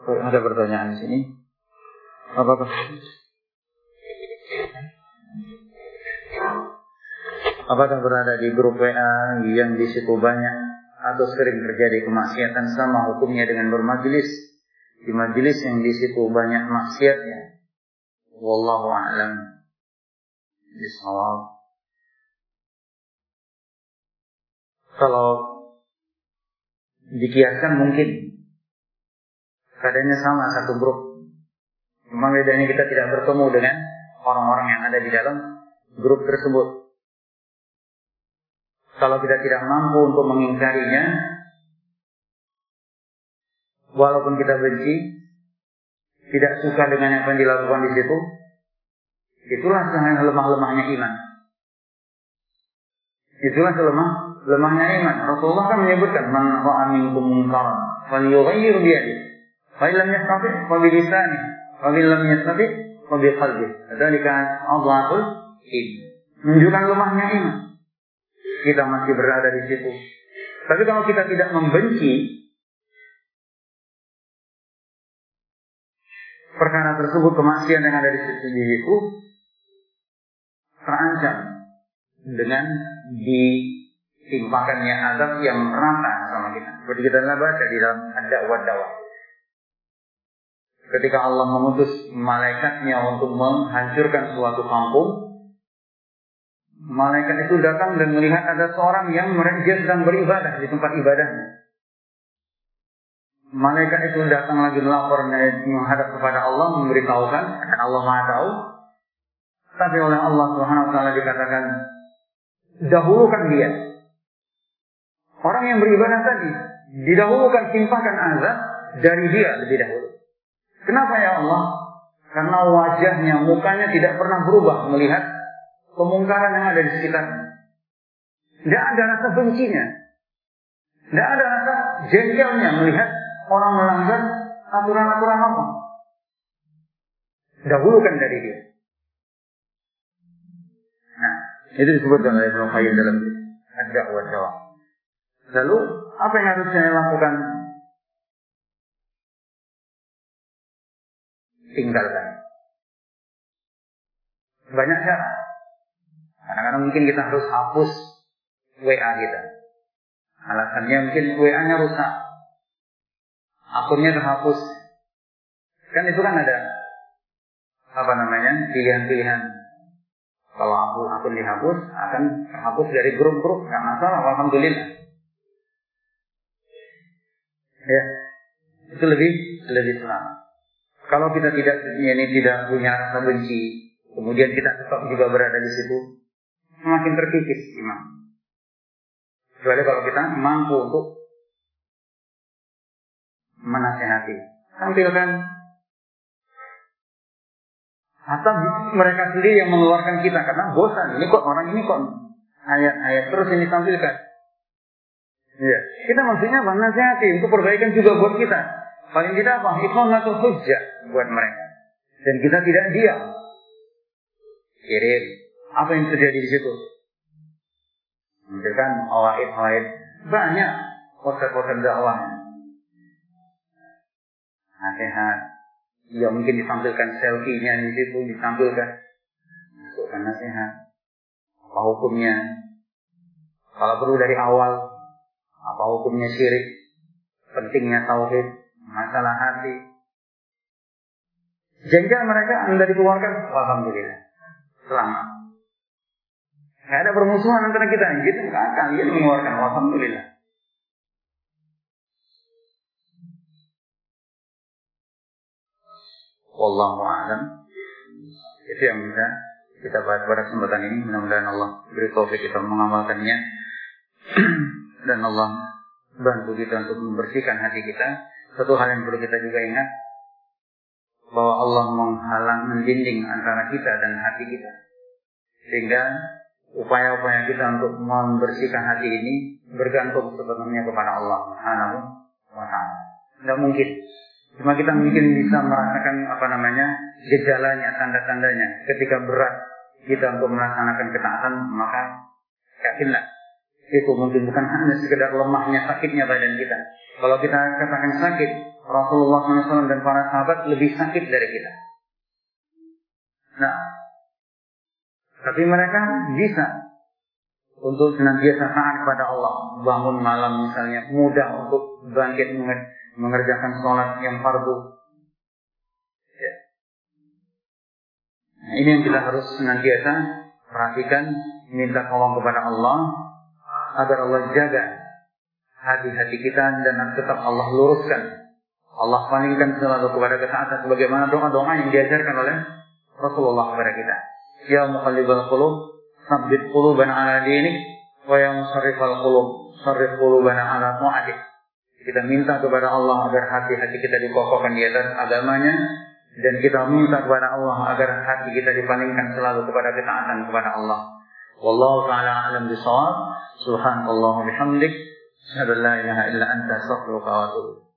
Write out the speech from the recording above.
Ada pertanyaan di sini? Apakah berada di grup WA yang di situ banyak atau sering terjadi kemaksiatan sama hukumnya dengan bermajelis di majelis yang di situ banyak maksiatnya? Wallahu a'lam bishawab. Kalau dikiaskan mungkin keadaannya sama satu grup. Cuma bedanya kita tidak bertemu dengan orang-orang yang ada di dalam grup tersebut. Kalau kita tidak mampu untuk mengingkarinya, walaupun kita benci, tidak suka dengan apa yang dilakukan di situ, itulah lemah-lemahnya iman. Itulah lemahnya iman. Rasulullah kan menyebutkan, man ra'a minkum munkaran falyughayyir bi yadihi, fa in lam yastati' fa bi lisanihi, fa in lam yastati' fa bi qalbihi. Dzalika adhaful iman. Menunjukkan lemahnya iman. Kita masih berada di situ. Tapi kalau kita tidak membenci perkara tersebut, kemaksiatan yang ada di situ terancam dengan ditimpakannya azab yang merata sama kita. Seperti kita telah baca di dalam Ad-Da'wah. Ketika Allah mengutus malaikatnya untuk menghancurkan suatu kampung, malaikat itu datang dan melihat ada seorang yang dia sedang beribadah di tempat ibadahnya. Malaikat itu datang lagi melapor menghadap kepada Allah, memberitahukan, dan Allah Maha tahu. Tapi oleh Allah Subhanahu wa taala dikatakan, dahulukan dia. Orang yang beribadah tadi didahulukan, timpakan azab dari dia lebih dahulu. Kenapa ya Allah? Karena wajahnya, mukanya tidak pernah berubah melihat kemungkaran yang ada di sekitarnya. Tidak ada rasa bencinya. Tidak ada rasa jengkelnya melihat orang melanggar aturan-aturan Allah. Dahulukan dari dia. Nah, itu disebutkan oleh Ibnu Qayyim dalam Ad-Da'wah. Lalu, apa yang harus saya lakukan? Tinggalkan. Banyak cara. Kadang-kadang mungkin kita harus hapus WA kita. Alasannya mungkin WA-nya rusak, akunnya terhapus. Kan itu kan ada pilihan-pilihan. Kalau akun dihapus, akan terhapus dari grup-grup. Gak masalah, alhamdulillah. Ya, itu lebih selamat. Kalau kita tidak punya rasa benci, kemudian kita tetap juga berada di situ, semakin terkikis iman. Kecuali kalau kita mampu untuk menasihati, tampilkan. Atau mereka sendiri yang mengeluarkan kita karena bosan. Ini kok orang ini kok ayat-ayat terus yang ditampilkan. Ya, kita maksudnya menasihati untuk perbaikan juga buat kita. Paling tidak apa? Iqamatul hujjah buat mereka. Dan kita tidak diam. Kirim. Apa yang terjadi di situ? Misalkan awaid banyak poster-poster dakwah. Nasihat. Ya mungkin ditampilkan selfie-nya di situ, ditampilkan. Masukkan nasihat. Apa hukumnya? Kalau perlu dari awal, apa hukumnya syirik? Pentingnya tauhid, masalah hati. Jengkel mereka Anda dikeluarkan, alhamdulillah. Selamat. Tidak ada permusuhan antara kita. Gitu nggak akan dia mengeluarkan, alhamdulillah. Wallahu a'lam. Itu yang bisa kita bahas pada kesempatan ini. Mudah-mudahan Allah beri taufik kita mengamalkannya dan Allah bantu kita untuk membersihkan hati kita. Satu hal yang perlu kita juga ingat, bahwa Allah mendinding antara kita dan hati kita, sehingga upaya-upaya kita untuk membersihkan hati ini bergantung sepenuhnya kepada Allah Subhanahu wa taala. Tidak mungkin. Cuma kita mungkin bisa merasakan gejalanya, tanda-tandanya. Ketika berat kita untuk melaksanakan ketaatan, maka yakinlah itu mungkin bukan hanya sekedar lemahnya, sakitnya badan kita. Kalau kita katakan sakit, Rasulullah SAW dan para sahabat lebih sakit dari kita. Nah, tapi mereka bisa untuk senantiasa taat kepada Allah. Bangun malam misalnya, mudah untuk bangkit mengerjakan sholat yang fardu. Ya. Nah, ini yang kita harus senantiasa perhatikan, minta tolong kepada Allah agar Allah jaga hati-hati kita dan tetap Allah luruskan. Allah palingkan selalu kepada ketaatan sebagaimana doa-doa yang diajarkan oleh Rasulullah kepada kita. Ya muqallibal qulub, tsabbit qulubana ala dinik, wa ya musarrifal qulub, sarrif qulubana ala ta'atik. Kita minta kepada Allah agar hati-hati kita dikokohkan di atas agamanya, dan kita minta kepada Allah agar hati kita dipalingkan selalu kepada ketaatan kepada Allah. Wallahu ta'ala a'lam bishawab. Subhanallah wa bihamdik, asyhadu an la ilaha illa anta, astaghfiruka wa atubu.